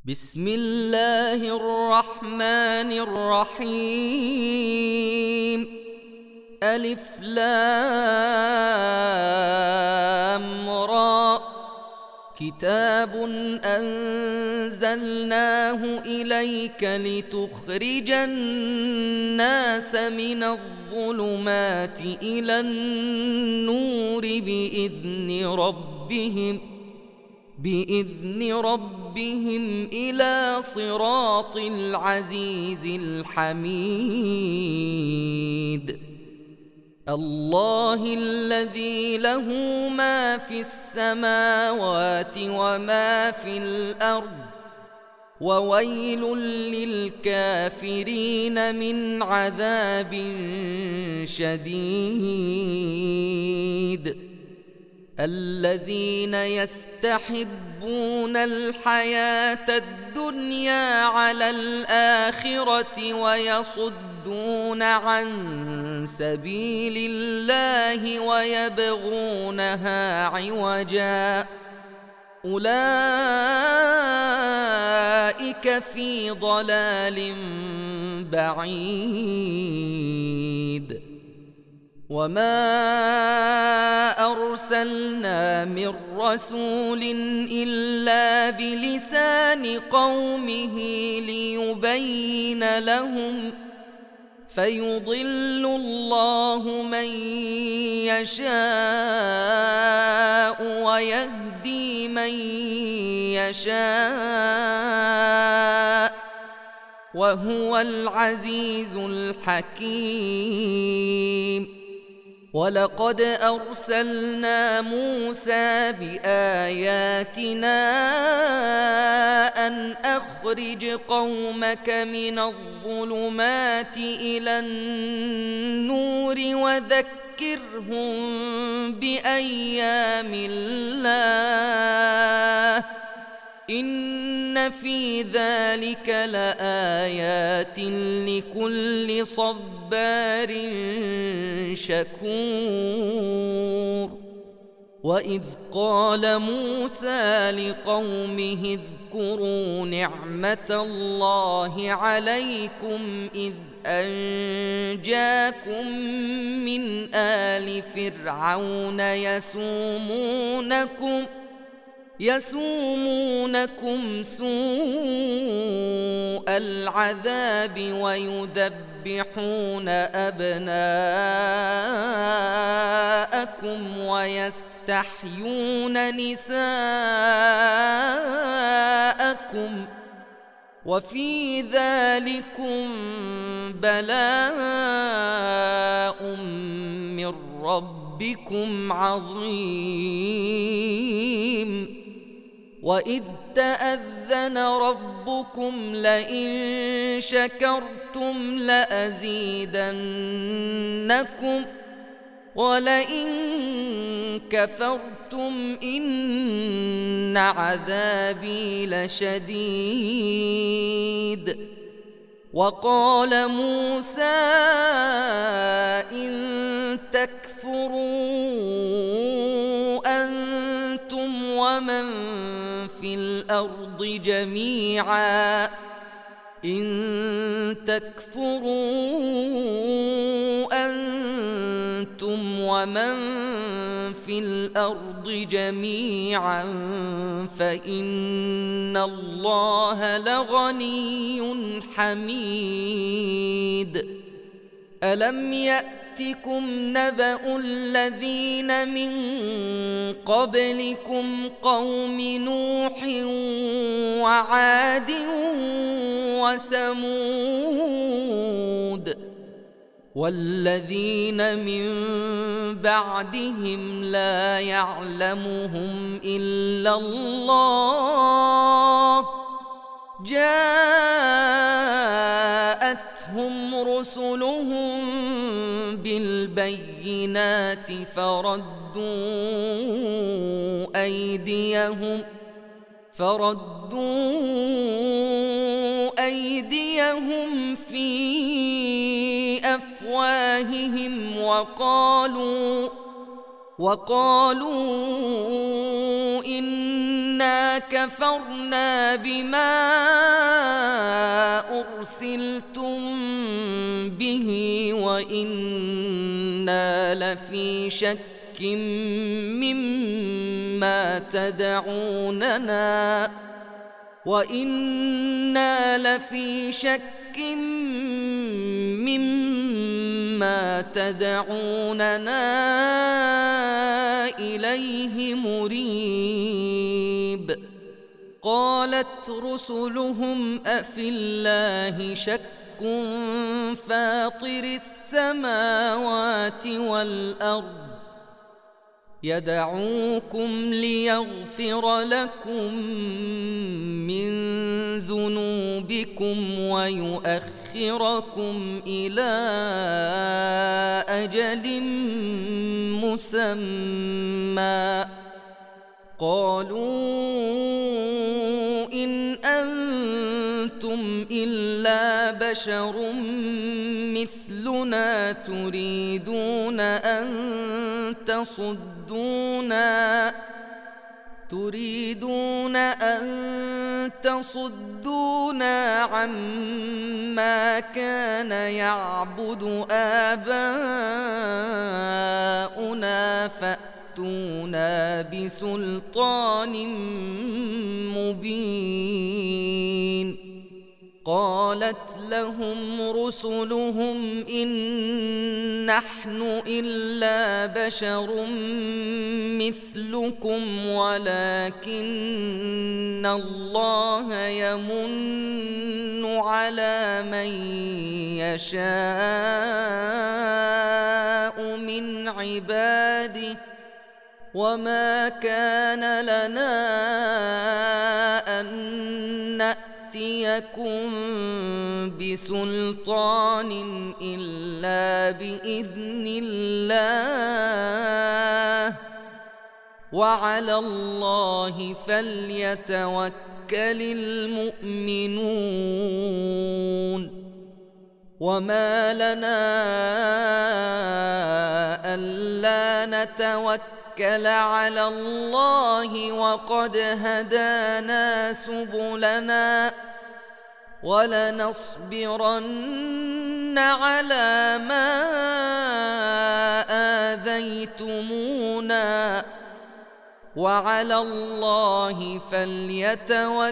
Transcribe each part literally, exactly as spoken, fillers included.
بسم الله الرحمن الرحيم. ألف لام را. كتاب أنزلناه إليك لتخرج الناس من الظلمات إلى النور بإذن ربهم بإذن ربهم إلى صراط العزيز الحميد. الله الذي له ما في السماوات وما في الأرض، وويل للكافرين من عذاب شديد. الذين يستحبون الحياة الدنيا على الآخرة ويصدون عن سبيل الله ويبغونها عوجا، أولئك في ضلال بعيد. وما أرسلنا من رسول إلا بلسان قومه ليبين لهم، فيضل الله من يشاء ويهدي من يشاء، وهو العزيز الحكيم. ولقد أرسلنا موسى بآياتنا أن أخرج قومك من الظلمات إلى النور وذكرهم بأيام الله، إن في ذلك لآيات لكل صبار شكور. وإذ قال موسى لقومه اذكروا نعمة الله عليكم إذ أنجاكم من آل فرعون يسومونكم يسومونكم سوء العذاب ويذبحون أبناءكم ويستحيون نساءكم، وفي ذلكم بلاء من ربكم عظيم. وإذ تأذن ربكم لئن شكرتم لأزيدنكم ولئن كفرتم إن عذابي لشديد. وقال موسى إن تكفروا أنتم ومن في الأرض جميعا إن تكفروا أنتم ومن في الأرض جميعا فإن الله لغني حميد. ألم يأتكم نبأ الذين من قبلكم قوم نوح وعاد وثمود والذين من بعدهم لا يعلمهم إلا الله، جاءتهم رسلهم بالبينات فردوا أيديهم فردوا أيديهم في أفواههم وقالوا وقالوا إنا كفرنا بما أرسلتم به وإنا لفي شك مما تدعوننا وإنا لفي شك مما تدعوننا إليه مريب. قالت رسلهم أفي الله شك فاطر السماوات والأرض يدعوكم ليغفر لكم من ذنوبكم ويؤخركم إلى أجل مسمى. قالوا إن أنتم إلا بشر مثلنا تريدون أن تصدونا تريدون أن تصدونا عما كان يعبد آباؤنا فأتونا بسلطان مبين. قالت لهم رسلهم إن نحن إلا بشر مثلكم ولكن الله يمن على من يشاء من عباده وما كان لنا أن نأتيكم بسلطان إلا بإذن الله وعلى الله فليتوكل المؤمنون. وما لنا ألا نتوكل على الله وقد هدانا سبلنا ولنصبرن على ما آذيتمونا وعلى الله فليتوكل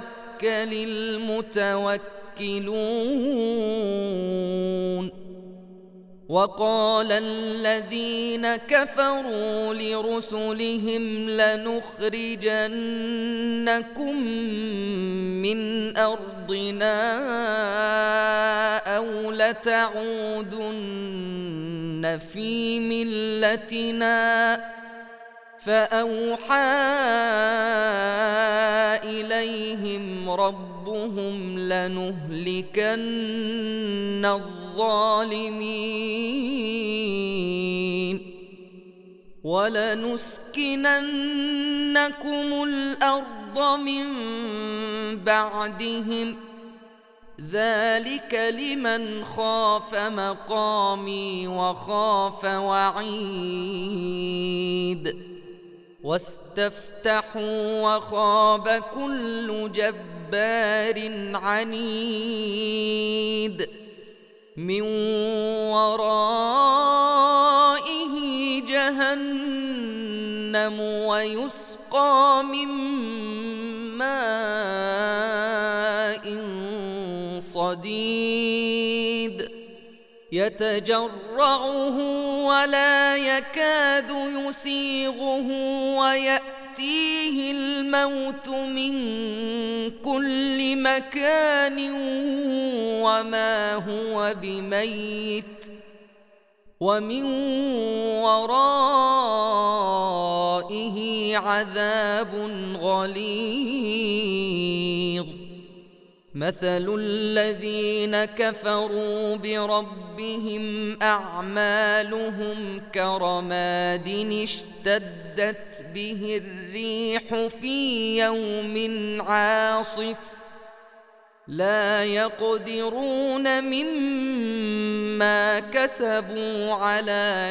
المتوكلون. وقال الذين كفروا لرسلهم لنخرجنكم من أرضنا أو لتعودن في ملتنا فأوحى إليهم ربهم لنهلكن الظالمين ولنسكننكم الأرض من بعدهم ذلك لمن خاف مقامي وخاف وعيد. واستفتحوا وخاب كل جبار عنيد من ورائه جهنم ويسقى من ماء صديد يتجرعه ولا يكاد يسيغه ويأتيه الموت من كل مكان وما هو بميت ومن ورائه عذاب غليظ. مثل الذين كفروا بربهم أعمالهم كرماد اشتدت به الريح في يوم عاصف لا يقدرون مما كسبوا على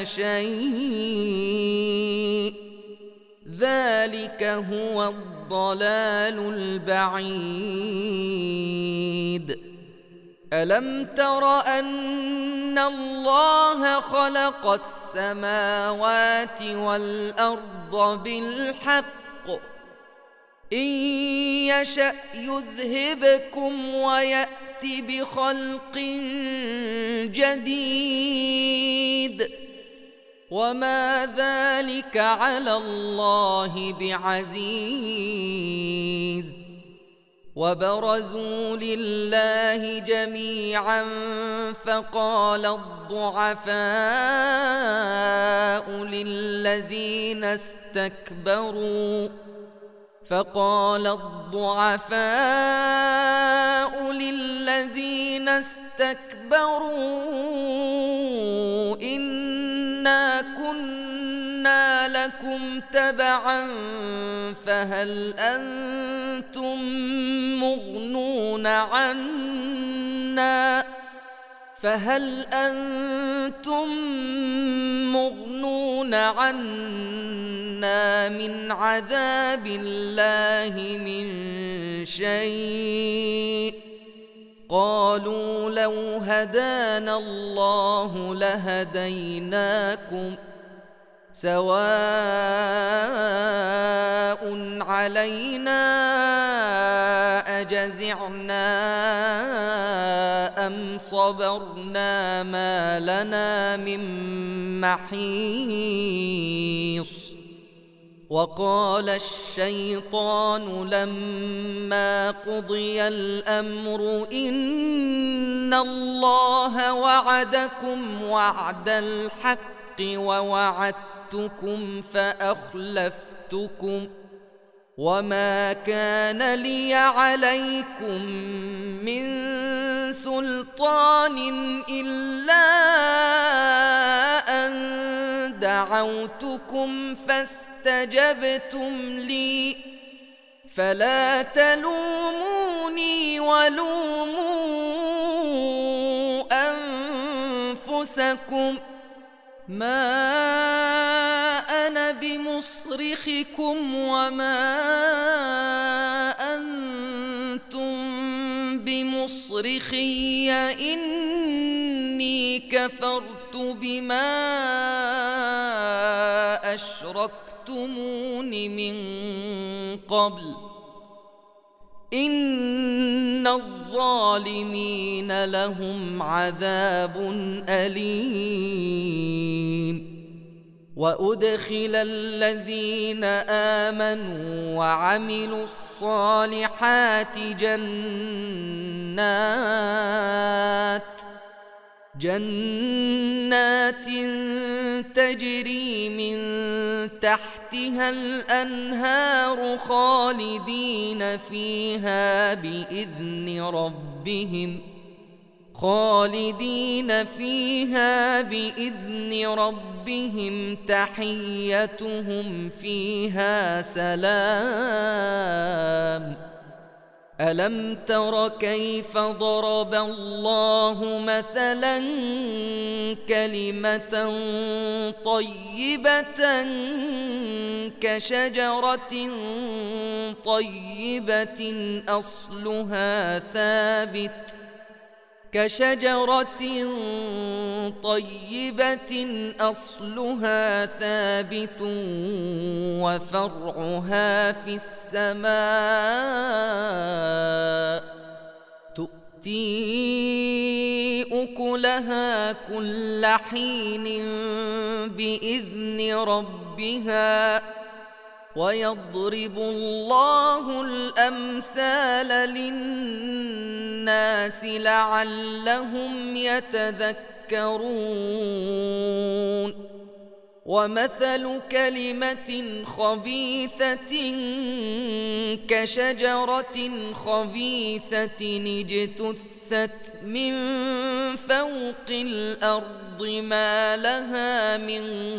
شيء ذلك هو الضلال البعيد. ألم تر أن الله خلق السماوات والأرض بالحق إن يشأ يذهبكم ويأت بخلق جديد وما ذلك على الله بعزيز وبرزوا لله جميعا فقال الضعفاء للذين استكبروا فقال الضعفاء للذين استكبروا إنا كنا لكم تبعا فهل أنتم مغنون عنا فهل أنتم مغنون عنا من عذاب الله من شيء قالوا لو هدانا الله لهديناكم سواء علينا أجزعنا أم صبرنا ما لنا من محيص وقال الشيطان لما قضي الأمر إن الله وعدكم وعد الحق ووعدتكم فأخلفتكم وما كان لي عليكم من سلطان إلا أن دعوتكم فاستجبتم لي فلا تلوموني ولوموا أنفسكم ما أنا بمصرخكم وما أنتم بمصرخي إني كفرت بما أشركتمون من قبل إن الظالمين لهم عذاب أليم وأدخل الذين آمنوا وعملوا الصالحات جنات جنات تجري من تحتها الأنهار خالدين فيها بإذن ربهم خالدين فيها بإذن ربهم تحيتهم فيها سلام ألم تر كيف ضرب الله مثلا كلمة طيبة كشجرة طيبة أصلها ثابت كشجرة طيبة أصلها ثابت وفرعها في السماء تؤتي أكلها كل حين بإذن ربها ويضرب الله الأمثال للناس لعلهم يتذكرون ومثل كلمة خبيثة كشجرة خبيثة اجتثت من فوق الأرض ما لها من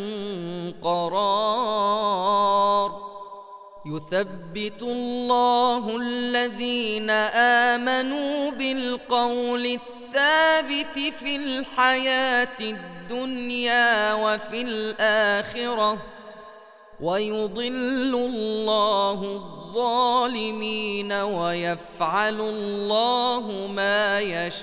قرار يثبت الله الذين آمنوا بالقول الثابت في الحياة الدنيا وفي الآخرة ويضل الله الظالمين ويفعل الله ما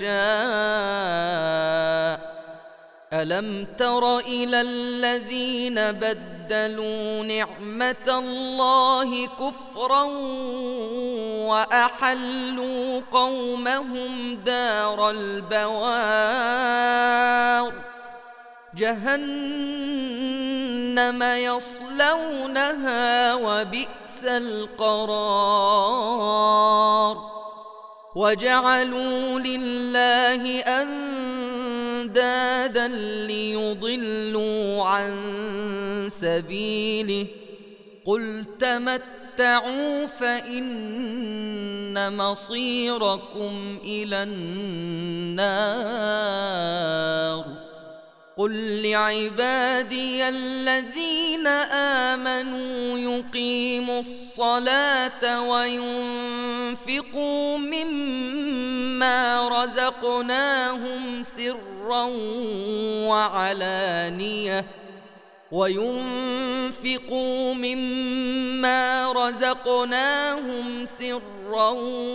يشاء. ألم تر إلى الذين بدلوا نعمة الله كفرا وأحلوا قومهم دار البوار جهنم يصلونها وبئس القرار. وجعلوا لله أندادا ليضلوا عن سبيله قل تمتعوا فإن مصيركم إلى النار. قل لعبادي الذين آمنوا يقيموا الصلاة وينفقوا مما رزقناهم سرا وعلانية وينفقوا مما رزقناهم سرا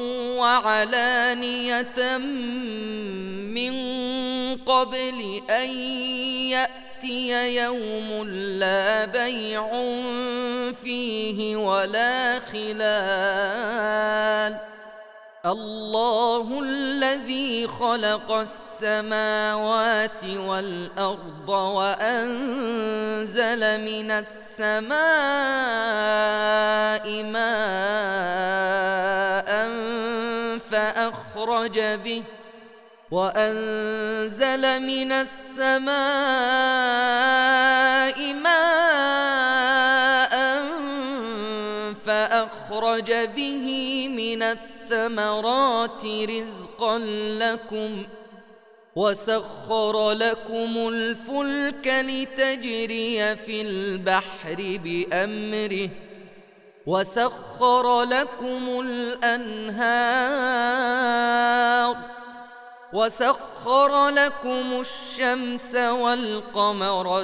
وعلانية من قبل أن يأتي يوم لا بيع فيه ولا خلال. الله الذي خلق السماوات والأرض وأنزل من السماء ماء فأخرج به وأنزل من السماء ماء فأخرج به من الثمرات رزقا لكم وسخر لكم الفلك لتجري في البحر بأمره وسخر لكم الأنهار وسخر لكم الشمس والقمر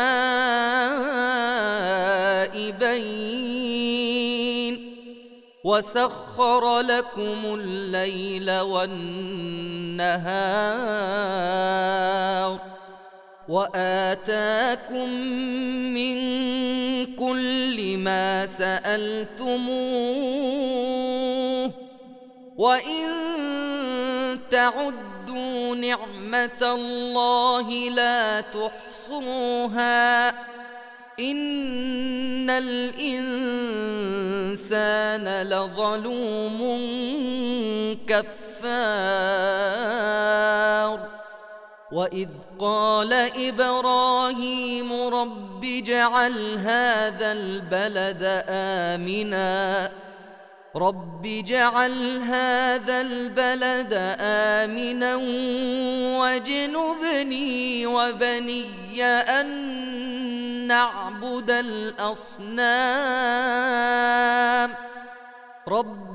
دائبين وسخر لكم الليل والنهار وآتاكم من كل ما سألتموه وإن تعدوا نعمة الله لا تحصوها إن الإنسان لظلوم كفار. وإذ قال إبراهيم رب اجعل هذا البلد آمنا رب اجعل هذا البلد آمنا واجنبني وبني أن نعبد الأصنام رب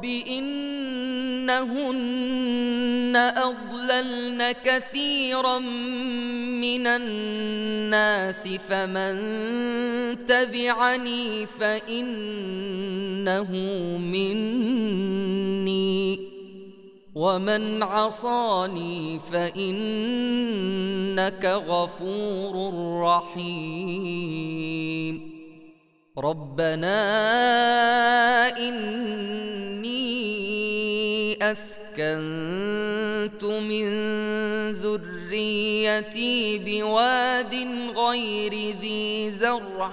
إنهن أضللن كثيرا من الناس فمن تبعني فإنه مني ومن عصاني فإنك غفور رحيم. ربنا إني أسكنت من ذريتي بواد غير ذي زرع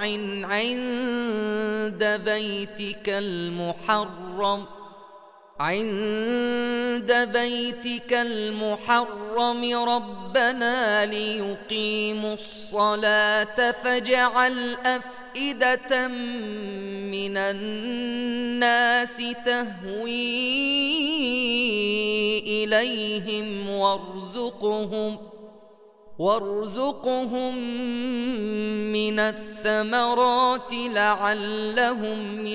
عند بيتك المحرم عند بيتك المحرم ربنا ليقيموا الصلاة فاجعل أفئدة من الناس تهوي إليهم وارزقهم وارزقهم من الثمرات لعلهم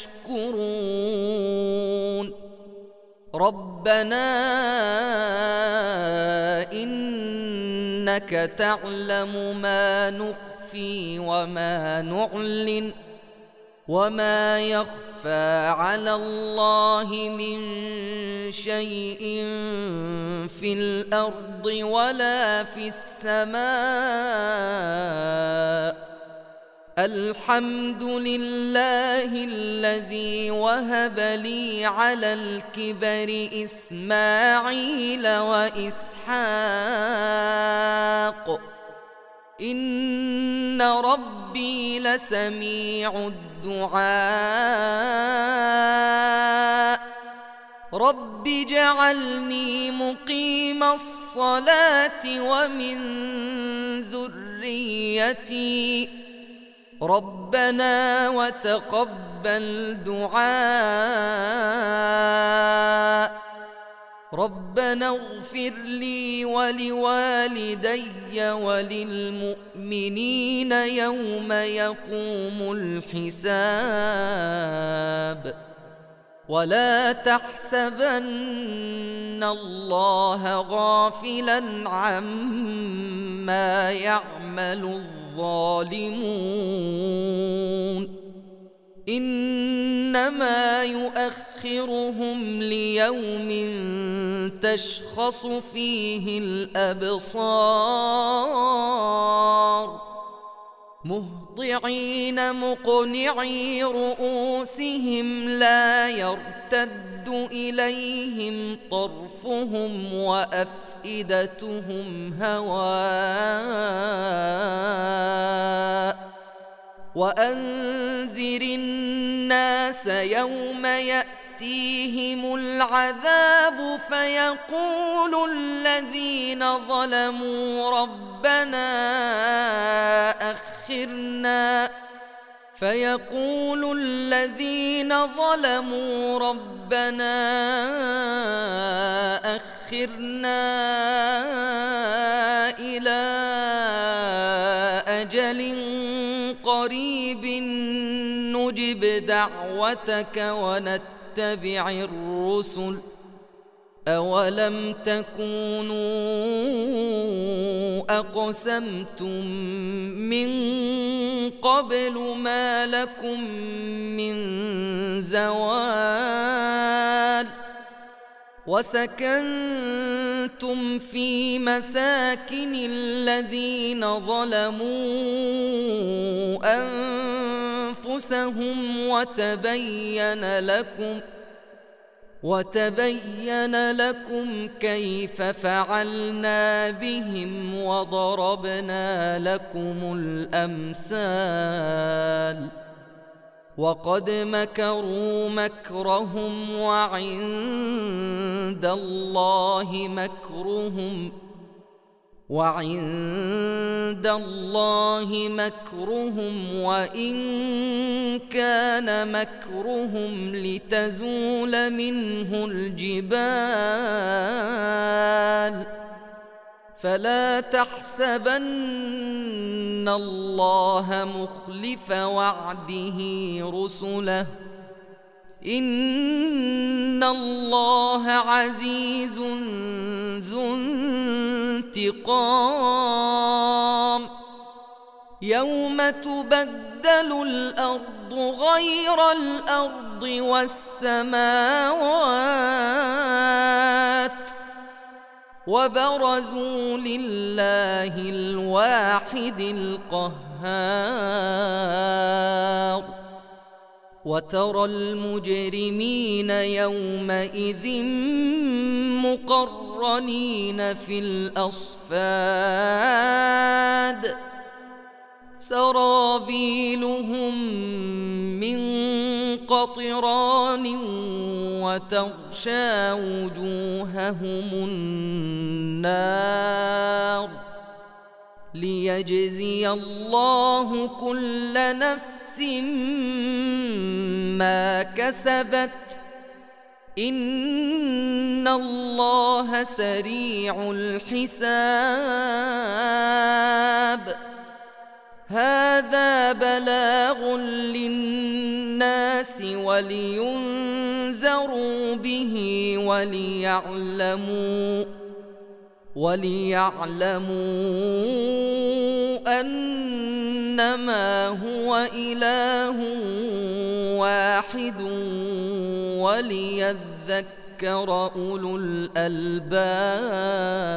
يشكرون. ربنا إنك تعلم ما نخفي وما نعلن وما يخفى يخفى على الله من شيء في الأرض ولا في السماء. الحمد لله الذي وهب لي على الكبر إسماعيل وإسحاق إن ربي لسميع الدعاء. رب اجعلني مقيم الصلاة ومن ذريتي ربنا وتقبل دعاء. ربنا اغفر لي ولوالدي وللمؤمنين يوم يقوم الحساب. ولا تحسبن الله غافلا عما يعمل الظالمون إنما يؤخرهم ليوم تشخص فيه الأبصار مهطعين مقنعي رؤوسهم لا يرتد إليهم طرفهم وأفئدتهم هواء. وأنذر الناس يوم يأتيهم العذاب فيقول الذين ظلموا ربنا أخرنا فيقول الذين ظلموا ربنا أخرنا إلى أجل قريب نجب دعوتك ونتبع الرسل أولم تكونوا أقسمتم من قبل ما لكم من زوال. وسكنتم في مساكن الذين ظلموا أنفسهم وتبين لكم وتبين لكم كيف فعلنا بهم وضربنا لكم الأمثال. وقد مكروا مكرهم وعند الله مكرهم وعند الله مكرهم وإن كان مكرهم لتزول منه الجبال. فلا تحسبن الله مخلف وعده رسله إن الله عزيز ذو انتقام. يوم تبدل الأرض غير الأرض والسماوات وبرزوا لله الواحد القهار. وترى المجرمين يومئذ مقرنين في الأصفاد سرابيلهم من قطران وتغشى وجوههم النار ليجزي الله كل نفس ما كسبت إن الله سريع الحساب. هذا بلاغ للناس ولينذروا به وليعلموا وليعلموا أنما هو إله واحد وليذكر أولو الألباب.